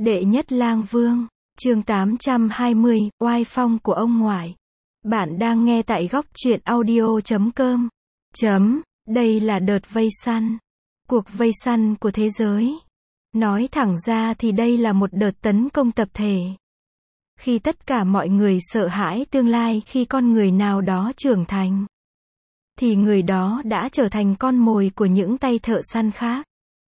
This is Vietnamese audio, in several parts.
Đệ nhất lang vương, chương 820, oai phong của ông ngoại. Bạn đang nghe tại góc truyện audio.com. Đây là đợt vây săn. Cuộc vây săn của thế giới. Nói thẳng ra thì đây là một đợt tấn công tập thể. Khi tất cả mọi người sợ hãi tương lai khi con người nào đó trưởng thành, thì người đó đã trở thành con mồi của những tay thợ săn khác.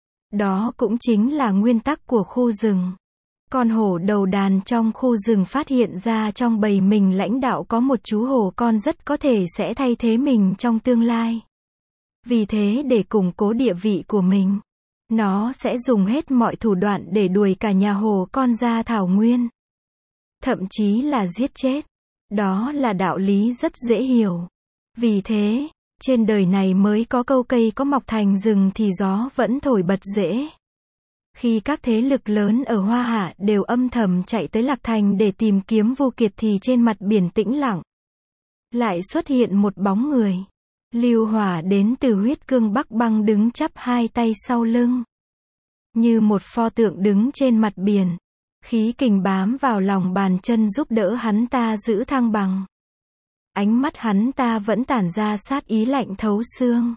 Đó cũng chính là nguyên tắc của khu rừng. Con hổ đầu đàn trong khu rừng phát hiện ra trong bầy mình lãnh đạo có một chú hổ con rất có thể sẽ thay thế mình trong tương lai. Vì thế để củng cố địa vị của mình, nó sẽ dùng hết mọi thủ đoạn để đuổi cả nhà hổ con ra thảo nguyên. Thậm chí là giết chết. Đó là đạo lý rất dễ hiểu. Vì thế, trên đời này mới có câu cây có mọc thành rừng thì gió vẫn thổi bật rễ. Khi các thế lực lớn ở Hoa Hạ đều âm thầm chạy tới Lạc Thành để tìm kiếm Vu Kiệt thì trên mặt biển tĩnh lặng lại xuất hiện một bóng người. Lưu Hỏa đến từ Huyết Cương Bắc Băng đứng chắp hai tay sau lưng, như một pho tượng đứng trên mặt biển. Khí kình bám vào lòng bàn chân giúp đỡ hắn ta giữ thăng bằng. Ánh mắt hắn ta vẫn tản ra sát ý lạnh thấu xương.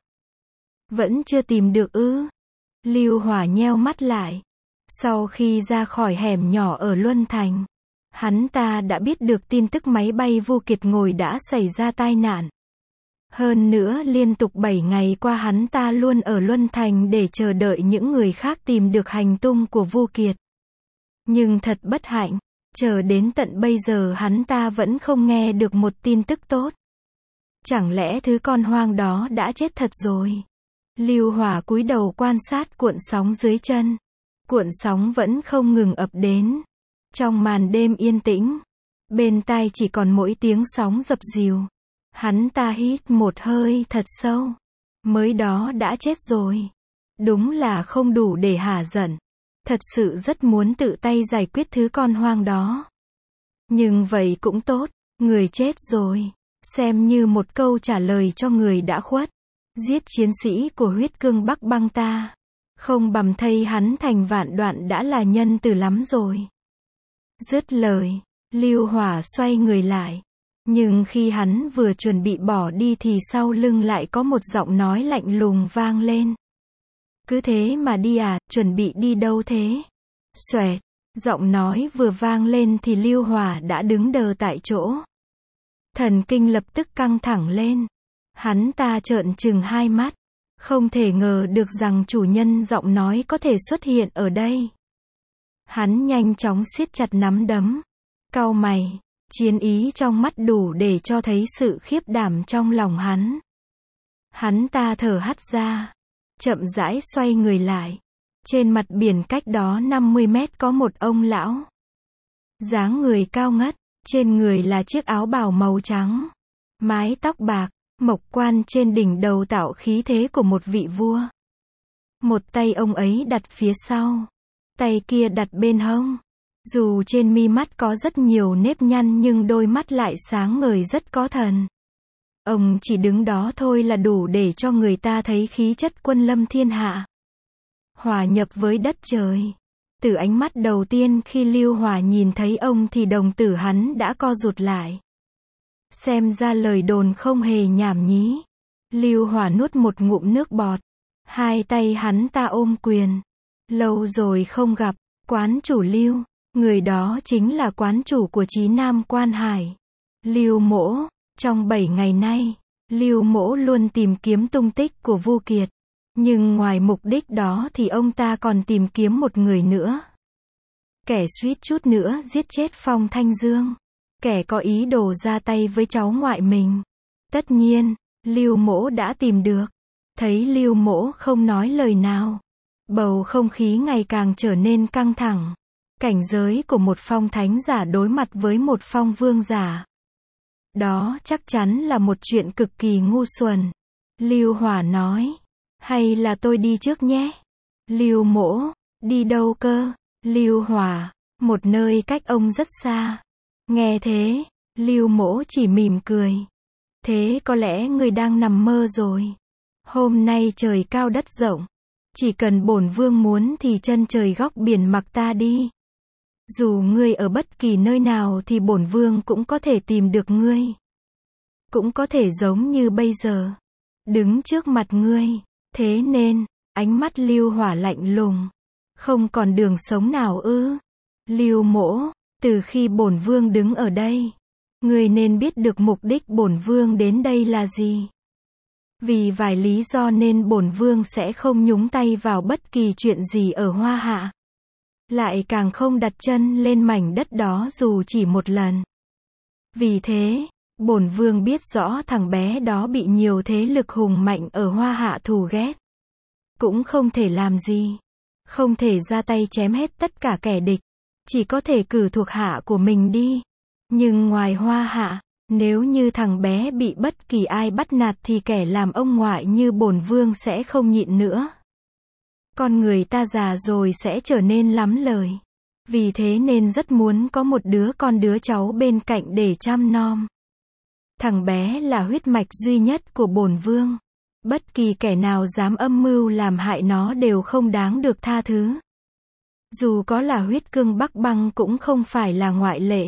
Vẫn chưa tìm được ư? Lưu Hỏa nheo mắt lại. Sau khi ra khỏi hẻm nhỏ ở Luân Thành, hắn ta đã biết được tin tức máy bay Vu Kiệt ngồi đã xảy ra tai nạn. Hơn nữa liên tục 7 ngày qua hắn ta luôn ở Luân Thành để chờ đợi những người khác tìm được hành tung của Vu Kiệt. Nhưng thật bất hạnh, chờ đến tận bây giờ hắn ta vẫn không nghe được một tin tức tốt. Chẳng lẽ thứ con hoang đó đã chết thật rồi? Lưu Hỏa cúi đầu quan sát cuộn sóng dưới chân. Cuộn sóng vẫn không ngừng ập đến. Trong màn đêm yên tĩnh, bên tai chỉ còn mỗi tiếng sóng dập dìu. Hắn ta hít một hơi thật sâu. Mới đó đã chết rồi. Đúng là không đủ để hả giận. Thật sự rất muốn tự tay giải quyết thứ con hoang đó. Nhưng vậy cũng tốt, người chết rồi. Xem như một câu trả lời cho người đã khuất. Giết chiến sĩ của Huyết Cương Bắc Băng ta, không bầm thây hắn thành vạn đoạn đã là nhân từ lắm rồi. Dứt lời, Lưu Hỏa xoay người lại. Nhưng khi hắn vừa chuẩn bị bỏ đi thì sau lưng lại có một giọng nói lạnh lùng vang lên. Cứ thế mà đi à, chuẩn bị đi đâu thế? Xoẹt, giọng nói vừa vang lên thì Lưu Hỏa đã đứng đờ tại chỗ. Thần kinh lập tức căng thẳng lên. Hắn ta trợn trừng hai mắt. Không thể ngờ được rằng chủ nhân giọng nói có thể xuất hiện ở đây. Hắn nhanh chóng siết chặt nắm đấm. Cau mày, chiến ý trong mắt đủ để cho thấy sự khiếp đảm trong lòng hắn. Hắn ta thở hắt ra, chậm rãi xoay người lại. Trên mặt biển cách đó 50 mét có một ông lão. Dáng người cao ngất, trên người là chiếc áo bào màu trắng. Mái tóc bạc, mộc quan trên đỉnh đầu tạo khí thế của một vị vua. Một tay ông ấy đặt phía sau, tay kia đặt bên hông. Dù trên mi mắt có rất nhiều nếp nhăn nhưng đôi mắt lại sáng ngời rất có thần. Ông chỉ đứng đó thôi là đủ để cho người ta thấy khí chất quân lâm thiên hạ, hòa nhập với đất trời. Từ ánh mắt đầu tiên khi Lưu Hỏa nhìn thấy ông thì đồng tử hắn đã co rụt lại. Xem ra lời đồn không hề nhảm nhí. Lưu Hỏa nuốt một ngụm nước bọt. Hai tay hắn ta ôm quyền. Lâu rồi không gặp, quán chủ Lưu. Người đó chính là quán chủ của Chí Nam Quan Hải, Lưu Mỗ. Trong 7 ngày nay, Lưu Mỗ luôn tìm kiếm tung tích của Vu Kiệt. Nhưng ngoài mục đích đó thì ông ta còn tìm kiếm một người nữa. Kẻ suýt chút nữa giết chết Phong Thanh Dương. Kẻ có ý đồ ra tay với cháu ngoại mình. Tất nhiên, Lưu Mỗ đã tìm được. Thấy Lưu Mỗ không nói lời nào, bầu không khí ngày càng trở nên căng thẳng. Cảnh giới của một phong thánh giả đối mặt với một phong vương giả, đó chắc chắn là một chuyện cực kỳ ngu xuẩn. Lưu Hỏa nói, hay là tôi đi trước nhé? Lưu Mỗ, đi đâu cơ? Lưu Hỏa, một nơi cách ông rất xa. Nghe thế, Lưu Mỗ chỉ mỉm cười. Thế có lẽ người đang nằm mơ rồi. Hôm nay trời cao đất rộng. Chỉ cần bổn vương muốn thì chân trời góc biển mặc ta đi. Dù ngươi ở bất kỳ nơi nào thì bổn vương cũng có thể tìm được ngươi. Cũng có thể giống như bây giờ, đứng trước mặt ngươi. Thế nên, ánh mắt Lưu Hỏa lạnh lùng. Không còn đường sống nào ư? Lưu Mỗ, từ khi bổn vương đứng ở đây, ngươi nên biết được mục đích bổn vương đến đây là gì. Vì vài lý do nên bổn vương sẽ không nhúng tay vào bất kỳ chuyện gì ở Hoa Hạ. Lại càng không đặt chân lên mảnh đất đó dù chỉ một lần. Vì thế, bổn vương biết rõ thằng bé đó bị nhiều thế lực hùng mạnh ở Hoa Hạ thù ghét. Cũng không thể làm gì. Không thể ra tay chém hết tất cả kẻ địch. Chỉ có thể cử thuộc hạ của mình đi. Nhưng ngoài Hoa Hạ, nếu như thằng bé bị bất kỳ ai bắt nạt thì kẻ làm ông ngoại như bổn vương sẽ không nhịn nữa. Con người ta già rồi sẽ trở nên lắm lời. Vì thế nên rất muốn có một đứa cháu bên cạnh để chăm nom. Thằng bé là huyết mạch duy nhất của bổn vương. Bất kỳ kẻ nào dám âm mưu làm hại nó đều không đáng được tha thứ. Dù có là huyết cương Bắc Băng cũng không phải là ngoại lệ.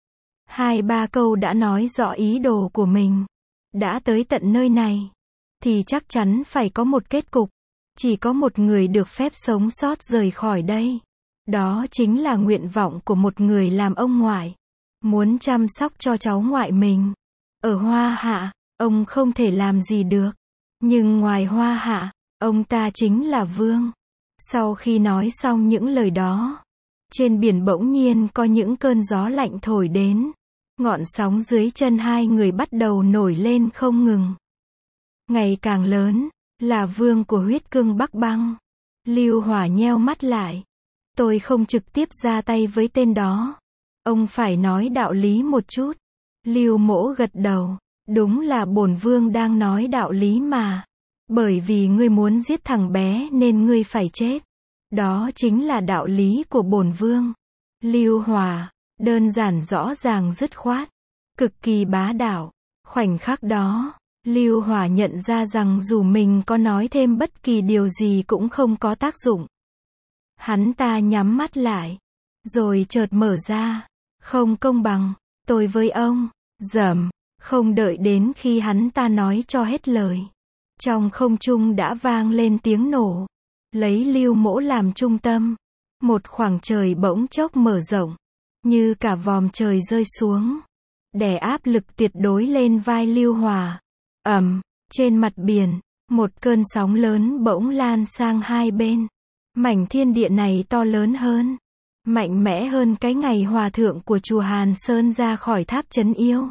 2-3 câu đã nói rõ ý đồ của mình. Đã tới tận nơi này, thì chắc chắn phải có một kết cục. Chỉ có một người được phép sống sót rời khỏi đây. Đó chính là nguyện vọng của một người làm ông ngoại. Muốn chăm sóc cho cháu ngoại mình. Ở Hoa Hạ, ông không thể làm gì được. Nhưng ngoài Hoa Hạ, ông ta chính là vương. Sau khi nói xong những lời đó, trên biển bỗng nhiên có những cơn gió lạnh thổi đến. Ngọn sóng dưới chân hai người bắt đầu nổi lên không ngừng. Ngày càng lớn, là vương của huyết cương Bắc Băng. Lưu Hỏa nheo mắt lại. Tôi không trực tiếp ra tay với tên đó. Ông phải nói đạo lý một chút. Lưu Mỗ gật đầu. Đúng là bổn vương đang nói đạo lý mà. Bởi vì ngươi muốn giết thằng bé nên ngươi phải chết. Đó chính là đạo lý của bổn vương. Lưu Hỏa, đơn giản rõ ràng dứt khoát, cực kỳ bá đạo. Khoảnh khắc đó, Lưu Hỏa nhận ra rằng dù mình có nói thêm bất kỳ điều gì cũng không có tác dụng. Hắn ta nhắm mắt lại, rồi chợt mở ra. Không công bằng, tôi với ông, dầm, không đợi đến khi hắn ta nói cho hết lời. Trong không trung đã vang lên tiếng nổ. Lấy Lưu Mỗ làm trung tâm, một khoảng trời bỗng chốc mở rộng, như cả vòm trời rơi xuống, đè áp lực tuyệt đối lên vai Lưu Hỏa. Trên mặt biển, một cơn sóng lớn bỗng lan sang hai bên. Mảnh thiên địa này to lớn hơn, mạnh mẽ hơn cái ngày hòa thượng của chùa Hàn Sơn ra khỏi tháp trấn yêu.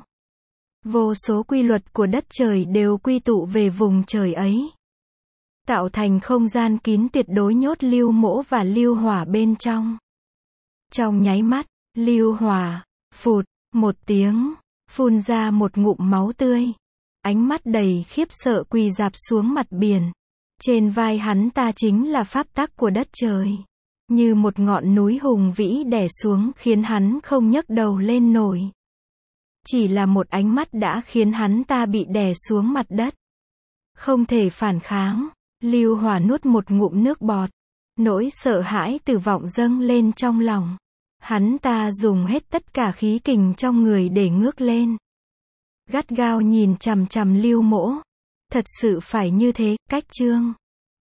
Vô số quy luật của đất trời đều quy tụ về vùng trời ấy, tạo thành không gian kín tuyệt đối nhốt Lưu Mỗ và Lưu Hỏa bên trong. Trong nháy mắt, Lưu Hỏa, phụt, một tiếng, phun ra một ngụm máu tươi. Ánh mắt đầy khiếp sợ quỳ rạp xuống mặt biển. Trên vai hắn ta chính là pháp tắc của đất trời. Như một ngọn núi hùng vĩ đè xuống khiến hắn không nhấc đầu lên nổi. Chỉ là một ánh mắt đã khiến hắn ta bị đè xuống mặt đất. Không thể phản kháng. Lưu Hỏa nuốt một ngụm nước bọt. Nỗi sợ hãi tử vọng dâng lên trong lòng. Hắn ta dùng hết tất cả khí kình trong người để ngước lên. Gắt gao nhìn chằm chằm Lưu Mỗ. Thật sự phải như thế, cách chương.